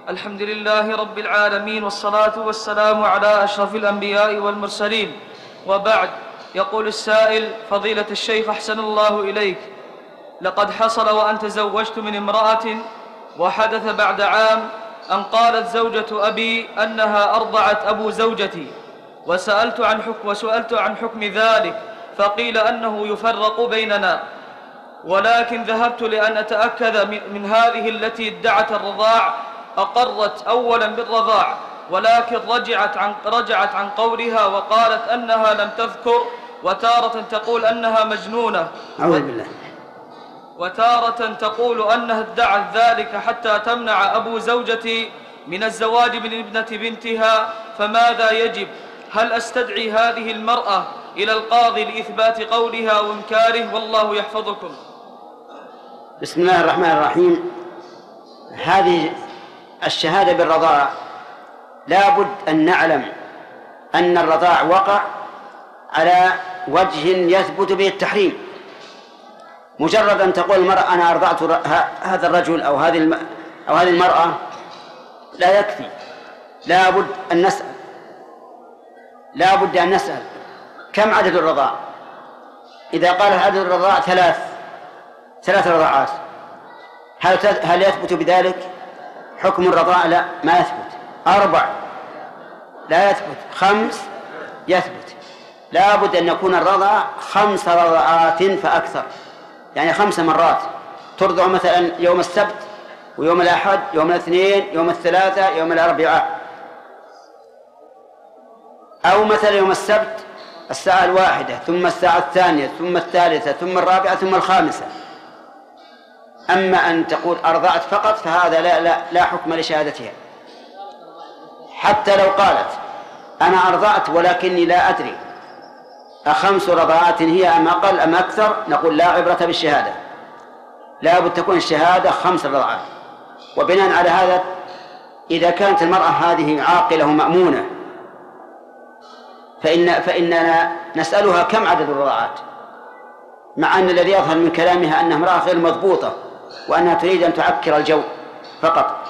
الحمد لله رب العالمين، والصلاة والسلام على أشرف الأنبياء والمرسلين، وبعد. يقول السائل: فضيلة الشيخ أحسن الله إليك، لقد حصل وأن تزوجت من امرأة، وحدث بعد عام أن قالت زوجة أبي أنها أرضعت أبو زوجتي، وسألت عن حكم ذلك، فقيل أنه يفرق بيننا، ولكن ذهبت لأن أتأكد من هذه التي ادعت الرضاع. أقرت أولا بالرضاع، ولكن رجعت عن قولها وقالت أنها لم تذكر، وتارة تقول أنها مجنونة، وتارة تقول أنها ادعت ذلك حتى تمنع أبو زوجتي من الزواج من ابنة بنتها، فماذا يجب؟ هل أستدعي هذه المرأة إلى القاضي لإثبات قولها وإنكاره؟ والله يحفظكم. بسم الله الرحمن الرحيم. هذه الشهادة بالرضاع لا بد أن نعلم أن الرضاع وقع على وجه يثبت به التحريم. مجرد أن تقول المرأة أنا أرضعت هذا الرجل أو هذه المرأة لا يكفي، لا بد أن نسأل كم عدد الرضاع. إذا قال عدد الرضاع ثلاث رضاعات، هل يثبت بذلك حكم الرضاع؟ لا، ما يثبت. 4 لا يثبت. 5 يثبت. لا بد أن يكون الرضاع 5 رضاعات فأكثر، يعني 5 مرات ترضع، مثلا يوم السبت ويوم الأحد، يوم الاثنين، يوم الثلاثاء، يوم الأربعاء، أو مثلا يوم السبت الساعة 1، ثم الساعة 2، ثم 3، ثم 4، ثم 5. أما أن تقول أرضعت فقط فهذا لا حكم لشهادتها. حتى لو قالت أنا أرضعت ولكني لا أدري 5 رضاعات هي أم أقل أم أكثر، نقول لا عبرة بالشهادة، لا بد تكون الشهادة 5 رضاعات. وبناء على هذا إذا كانت المرأة هذه عاقلة ومأمونة فإننا نسألها كم عدد الرضاعات، مع أن الذي يظهر من كلامها أنها امرأة غير مضبوطة وأنها تريد أن تعكر الجو فقط.